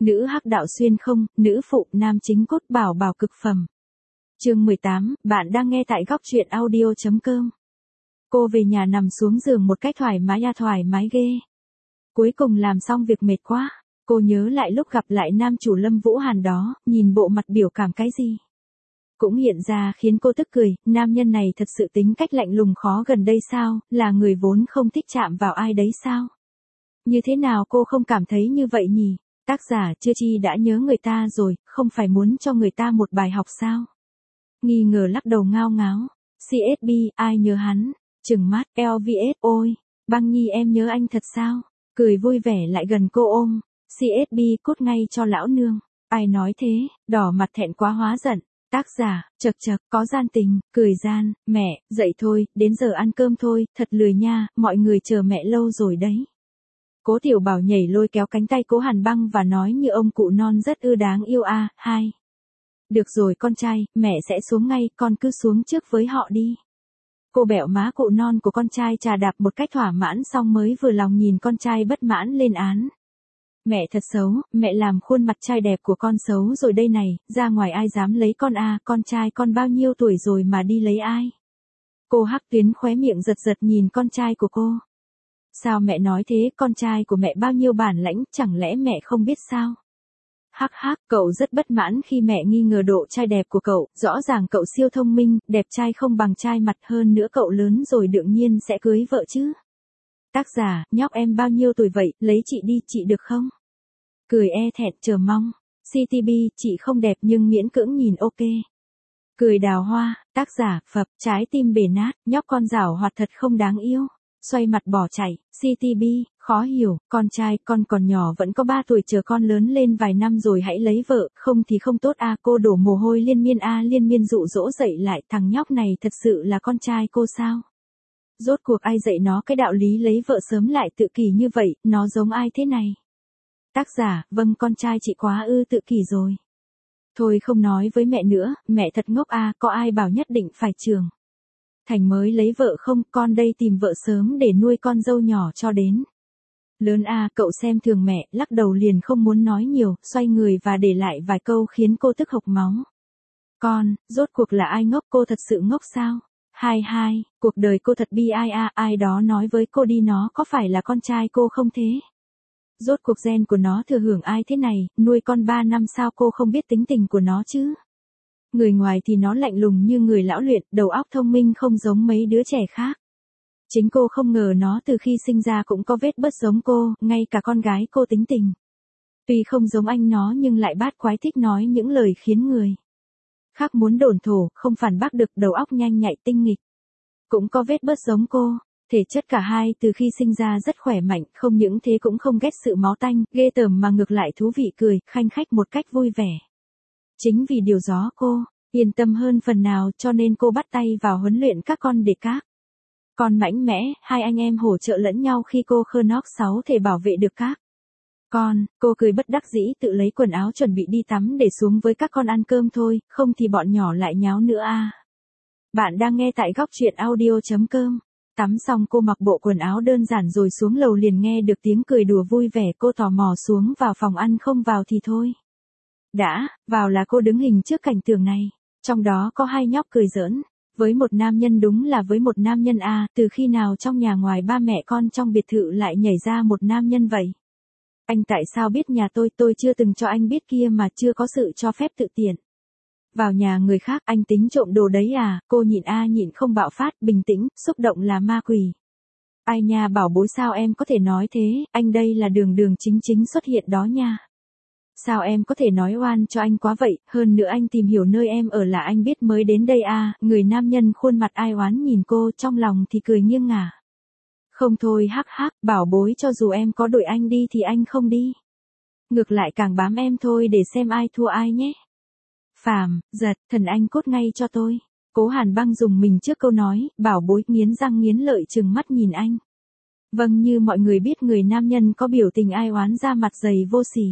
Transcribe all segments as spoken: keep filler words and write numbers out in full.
Nữ hắc đạo xuyên không, nữ phụ, nam chính cốt bảo bảo cực phẩm. Chương mười tám, bạn đang nghe tại góc truyện audio chấm com. Cô về nhà nằm xuống giường một cách thoải mái à thoải mái ghê. Cuối cùng làm xong việc mệt quá, cô nhớ lại lúc gặp lại nam chủ Lâm Vũ Hàn đó, nhìn bộ mặt biểu cảm cái gì. Cũng hiện ra khiến cô tức cười, nam nhân này thật sự tính cách lạnh lùng khó gần đây sao, là người vốn không thích chạm vào ai đấy sao. Như thế nào cô không cảm thấy như vậy nhỉ? Tác giả Chưa Chi đã nhớ người ta rồi, không phải muốn cho người ta một bài học sao? Nghi ngờ lắc đầu ngao ngáo. xê ét bê, ai nhớ hắn? Trừng mắt, lờ vê ét, ôi, Băng Nhi em nhớ anh thật sao? Cười vui vẻ lại gần cô ôm. xê ét bê cút ngay cho lão nương. Ai nói thế, đỏ mặt thẹn quá hóa giận. Tác giả, chật chật, có gian tình, cười gian, mẹ, dậy thôi, đến giờ ăn cơm thôi, thật lười nha, mọi người chờ mẹ lâu rồi đấy. Cố Tiểu Bảo nhảy lôi kéo cánh tay Cố Hàn Băng và nói như ông cụ non rất ư đáng yêu a, à, hai. Được rồi con trai, mẹ sẽ xuống ngay, con cứ xuống trước với họ đi. Cô bẹo má cụ non của con trai chà đạp một cách thỏa mãn xong mới vừa lòng nhìn con trai bất mãn lên án. Mẹ thật xấu, mẹ làm khuôn mặt trai đẹp của con xấu rồi đây này, ra ngoài ai dám lấy con a, à, con trai con bao nhiêu tuổi rồi mà đi lấy ai. Cô Hắc Tuyến khóe miệng giật giật nhìn con trai của cô. Sao mẹ nói thế, con trai của mẹ bao nhiêu bản lãnh, chẳng lẽ mẹ không biết sao? Hắc hắc, cậu rất bất mãn khi mẹ nghi ngờ độ trai đẹp của cậu, rõ ràng cậu siêu thông minh, đẹp trai không bằng trai mặt hơn nữa cậu lớn rồi đương nhiên sẽ cưới vợ chứ. Tác giả, nhóc em bao nhiêu tuổi vậy, lấy chị đi, chị được không? Cười e thẹn chờ mong. xê tê bê, chị không đẹp nhưng miễn cưỡng nhìn ok. Cười đào hoa, tác giả, phập, trái tim bể nát, nhóc con giảo hoạt thật không đáng yêu. Xoay mặt bỏ chạy, xê tê bê, khó hiểu, con trai, con còn nhỏ vẫn có ba tuổi chờ con lớn lên vài năm rồi hãy lấy vợ, không thì không tốt a à, cô đổ mồ hôi liên miên a à, liên miên dụ dỗ dậy lại thằng nhóc này thật sự là con trai cô sao? Rốt cuộc ai dạy nó cái đạo lý lấy vợ sớm lại tự kỷ như vậy, nó giống ai thế này? Tác giả, vâng con trai chị quá ư tự kỷ rồi. Thôi không nói với mẹ nữa, mẹ thật ngốc a à, có ai bảo nhất định phải trường thành mới lấy vợ không, con đây tìm vợ sớm để nuôi con dâu nhỏ cho đến lớn a à, cậu xem thường mẹ, lắc đầu liền không muốn nói nhiều, xoay người và để lại vài câu khiến cô tức hộc máu. Con, rốt cuộc là ai ngốc, cô thật sự ngốc sao? Hai hai, cuộc đời cô thật bi ai a, ai đó nói với cô đi nó có phải là con trai cô không thế? Rốt cuộc gen của nó thừa hưởng ai thế này, nuôi con ba năm sao cô không biết tính tình của nó chứ? Người ngoài thì nó lạnh lùng như người lão luyện, đầu óc thông minh không giống mấy đứa trẻ khác. Chính cô không ngờ nó từ khi sinh ra cũng có vết bớt giống cô, ngay cả con gái cô tính tình. Tuy không giống anh nó nhưng lại bát quái thích nói những lời khiến người khác muốn đồn thổ, không phản bác được, đầu óc nhanh nhạy tinh nghịch. Cũng có vết bớt giống cô, thể chất cả hai từ khi sinh ra rất khỏe mạnh, không những thế cũng không ghét sự máu tanh, ghê tởm mà ngược lại thú vị cười, khanh khách một cách vui vẻ. Chính vì điều đó cô yên tâm hơn phần nào cho nên cô bắt tay vào huấn luyện các con để các con mạnh mẽ, hai anh em hỗ trợ lẫn nhau khi cô khơ nót sáu thể bảo vệ được các con. Cô cười bất đắc dĩ tự lấy quần áo chuẩn bị đi tắm để xuống với các con ăn cơm thôi, không thì bọn nhỏ lại nháo nữa a. À. Bạn đang nghe tại góc truyện audio chấm com. Tắm xong cô mặc bộ quần áo đơn giản rồi xuống lầu liền nghe được tiếng cười đùa vui vẻ, cô tò mò xuống vào phòng ăn, không vào thì thôi. Đã, vào là cô đứng hình trước cảnh tượng này. Trong đó có hai nhóc cười giỡn. Với một nam nhân đúng là với một nam nhân a, à, từ khi nào trong nhà ngoài ba mẹ con trong biệt thự lại nhảy ra một nam nhân vậy? Anh tại sao biết nhà tôi, tôi chưa từng cho anh biết kia mà chưa có sự cho phép tự tiện. Vào nhà người khác anh tính trộm đồ đấy à, cô nhịn a à, nhịn không bạo phát, bình tĩnh, xúc động là ma quỷ. Ai nha bảo bối sao em có thể nói thế, anh đây là đường đường chính chính xuất hiện đó nha. Sao em có thể nói oan cho anh quá vậy, hơn nữa anh tìm hiểu nơi em ở là anh biết mới đến đây à, người nam nhân khuôn mặt ai oán nhìn cô, trong lòng thì cười nghiêng ngả. Không thôi hắc hắc, bảo bối cho dù em có đuổi anh đi thì anh không đi. Ngược lại càng bám em thôi để xem ai thua ai nhé. Phàm, giật, thần anh cốt ngay cho tôi. Cố Hàn Băng dùng mình trước câu nói, bảo bối nghiến răng nghiến lợi trừng mắt nhìn anh. Vâng, như mọi người biết người nam nhân có biểu tình ai oán ra mặt dày vô sỉ.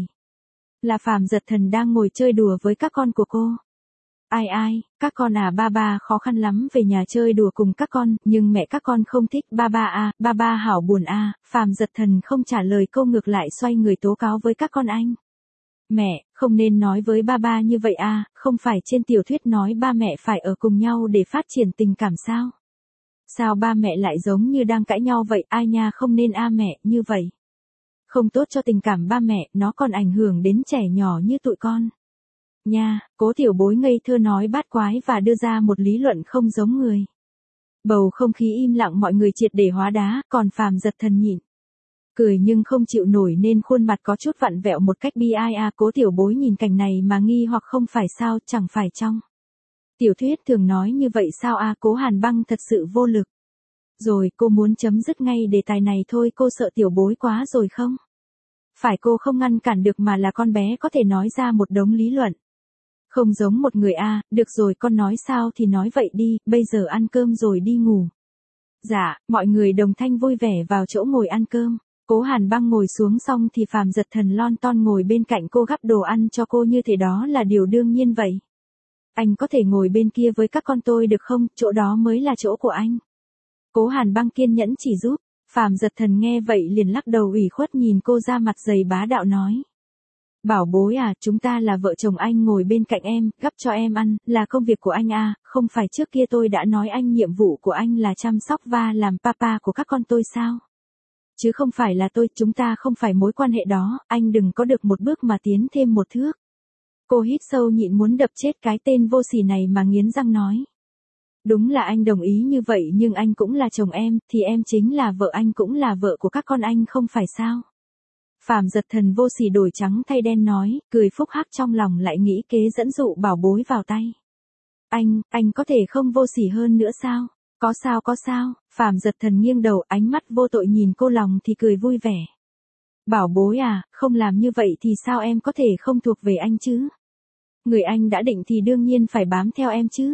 Là Phàm Giật Thần đang ngồi chơi đùa với các con của cô. Ai ai, các con à, ba ba khó khăn lắm về nhà chơi đùa cùng các con, nhưng mẹ các con không thích, ba ba à, ba ba hảo buồn à, Phàm Giật Thần không trả lời câu, ngược lại xoay người tố cáo với các con anh. Mẹ, không nên nói với ba ba như vậy à, không phải trên tiểu thuyết nói ba mẹ phải ở cùng nhau để phát triển tình cảm sao? Sao ba mẹ lại giống như đang cãi nhau vậy, ai nha, không nên a mẹ, như vậy. Không tốt cho tình cảm ba mẹ, nó còn ảnh hưởng đến trẻ nhỏ như tụi con. Nha, Cố tiểu bối ngây thơ nói bát quái và đưa ra một lý luận không giống người. Bầu không khí im lặng, mọi người triệt để hóa đá, còn Phàm Giật Thần nhịn cười nhưng không chịu nổi nên khuôn mặt có chút vặn vẹo một cách bi ai à. Cố tiểu bối nhìn cảnh này mà nghi hoặc không phải sao, chẳng phải trong tiểu thuyết thường nói như vậy sao à. Cố Hàn Băng thật sự vô lực. Rồi, cô muốn chấm dứt ngay đề tài này thôi, cô sợ tiểu bối quá rồi không? Phải, cô không ngăn cản được mà là con bé có thể nói ra một đống lý luận. Không giống một người a à, được rồi con nói sao thì nói vậy đi, bây giờ ăn cơm rồi đi ngủ. Dạ, mọi người đồng thanh vui vẻ vào chỗ ngồi ăn cơm. Cố Hàn Băng ngồi xuống xong thì Phàm Giật Thần lon ton ngồi bên cạnh cô gắp đồ ăn cho cô như thế đó là điều đương nhiên vậy. Anh có thể ngồi bên kia với các con tôi được không, chỗ đó mới là chỗ của anh. Cố Hàn Băng kiên nhẫn chỉ giúp. Phàm Giật Thần nghe vậy liền lắc đầu ủy khuất nhìn cô, ra mặt dày bá đạo nói. Bảo bối à, chúng ta là vợ chồng, anh ngồi bên cạnh em, gắp cho em ăn, là công việc của anh à, không phải trước kia tôi đã nói anh nhiệm vụ của anh là chăm sóc và làm papa của các con tôi sao? Chứ không phải là tôi, chúng ta không phải mối quan hệ đó, anh đừng có được một bước mà tiến thêm một thước. Cô hít sâu nhịn muốn đập chết cái tên vô sỉ này mà nghiến răng nói. Đúng là anh đồng ý như vậy nhưng anh cũng là chồng em, thì em chính là vợ anh cũng là vợ của các con anh không phải sao? Phàm Giật Thần vô sỉ đổi trắng thay đen nói, cười phúc hắc trong lòng lại nghĩ kế dẫn dụ bảo bối vào tay. Anh, anh có thể không vô sỉ hơn nữa sao? Có sao có sao, Phàm Giật Thần nghiêng đầu, ánh mắt vô tội nhìn cô, lòng thì cười vui vẻ. Bảo bối à, không làm như vậy thì sao em có thể không thuộc về anh chứ? Người anh đã định thì đương nhiên phải bám theo em chứ.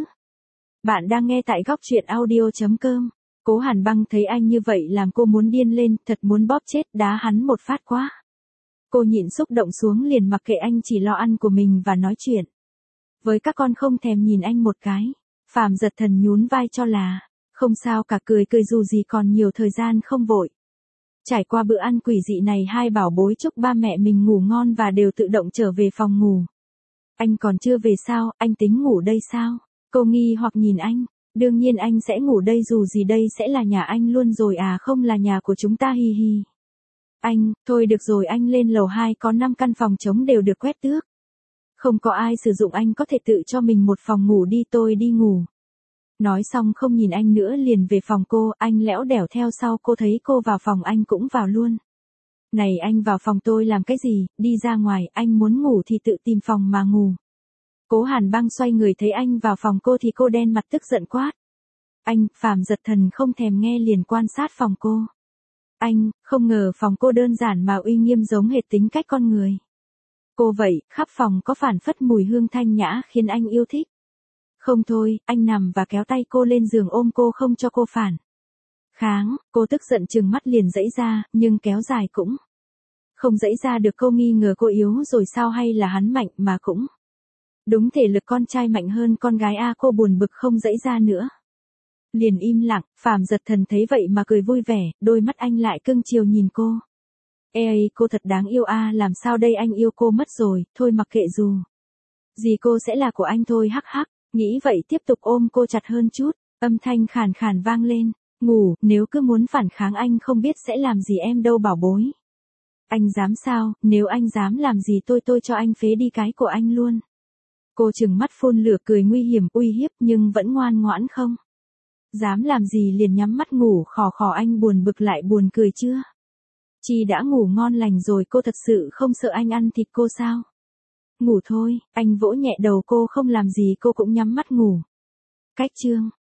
Bạn đang nghe tại góc truyện audio chấm com. Cố Hàn Băng thấy anh như vậy làm cô muốn điên lên, thật muốn bóp chết đá hắn một phát quá. Cô nhịn xúc động xuống liền mặc kệ anh, chỉ lo ăn của mình và nói chuyện với các con, không thèm nhìn anh một cái. Phàm Giật Thần nhún vai cho là không sao cả, cười cười dù gì còn nhiều thời gian không vội. Trải qua bữa ăn quỷ dị này, hai bảo bối chúc ba mẹ mình ngủ ngon và đều tự động trở về phòng ngủ. Anh còn chưa về sao, anh tính ngủ đây sao? Cô nghi hoặc nhìn anh. Đương nhiên anh sẽ ngủ đây, dù gì đây sẽ là nhà anh luôn rồi à, không là nhà của chúng ta, hi hi. Anh, thôi được rồi, anh lên lầu hai có năm căn phòng trống đều được quét tước. Không có ai sử dụng, anh có thể tự cho mình một phòng ngủ đi, tôi đi ngủ. Nói xong không nhìn anh nữa liền về phòng cô, anh lẽo đẻo theo sau cô, thấy cô vào phòng anh cũng vào luôn. Này anh vào phòng tôi làm cái gì, đi ra ngoài, anh muốn ngủ thì tự tìm phòng mà ngủ. Cố Hàn Băng xoay người thấy anh vào phòng cô thì cô đen mặt tức giận quát. Anh, Phàm Giật Thần không thèm nghe liền quan sát phòng cô. Anh, không ngờ phòng cô đơn giản mà uy nghiêm giống hệt tính cách con người. Cô vậy, khắp phòng có phảng phất mùi hương thanh nhã khiến anh yêu thích. Không thôi, anh nằm và kéo tay cô lên giường ôm cô không cho cô phản kháng, cô tức giận trừng mắt liền giãy ra, nhưng kéo dài cũng không giãy ra được. Cô nghi ngờ cô yếu rồi sao hay là hắn mạnh mà cũng đúng thể lực con trai mạnh hơn con gái a. Cô buồn bực không giãy ra nữa liền im lặng. Phàm Giật Thần thấy vậy mà cười vui vẻ, đôi mắt anh lại cưng chiều nhìn cô. Ê ơi, cô thật đáng yêu a. Làm sao đây, anh yêu cô mất rồi, thôi mặc kệ, dù gì cô sẽ là của anh thôi, hắc hắc. Nghĩ vậy tiếp tục ôm cô chặt hơn chút, âm thanh khàn khàn vang lên. Ngủ, nếu cứ muốn phản kháng anh không biết sẽ làm gì em đâu bảo bối. Anh dám sao, nếu anh dám làm gì tôi tôi cho anh phế đi cái của anh luôn. Cô trừng mắt phun lửa cười nguy hiểm uy hiếp nhưng vẫn ngoan ngoãn không dám làm gì liền nhắm mắt ngủ khò khò. Anh buồn bực lại buồn cười chưa? Chi đã ngủ ngon lành rồi, cô thật sự không sợ anh ăn thịt cô sao? Ngủ thôi, anh vỗ nhẹ đầu cô, không làm gì cô cũng nhắm mắt ngủ. Cách chương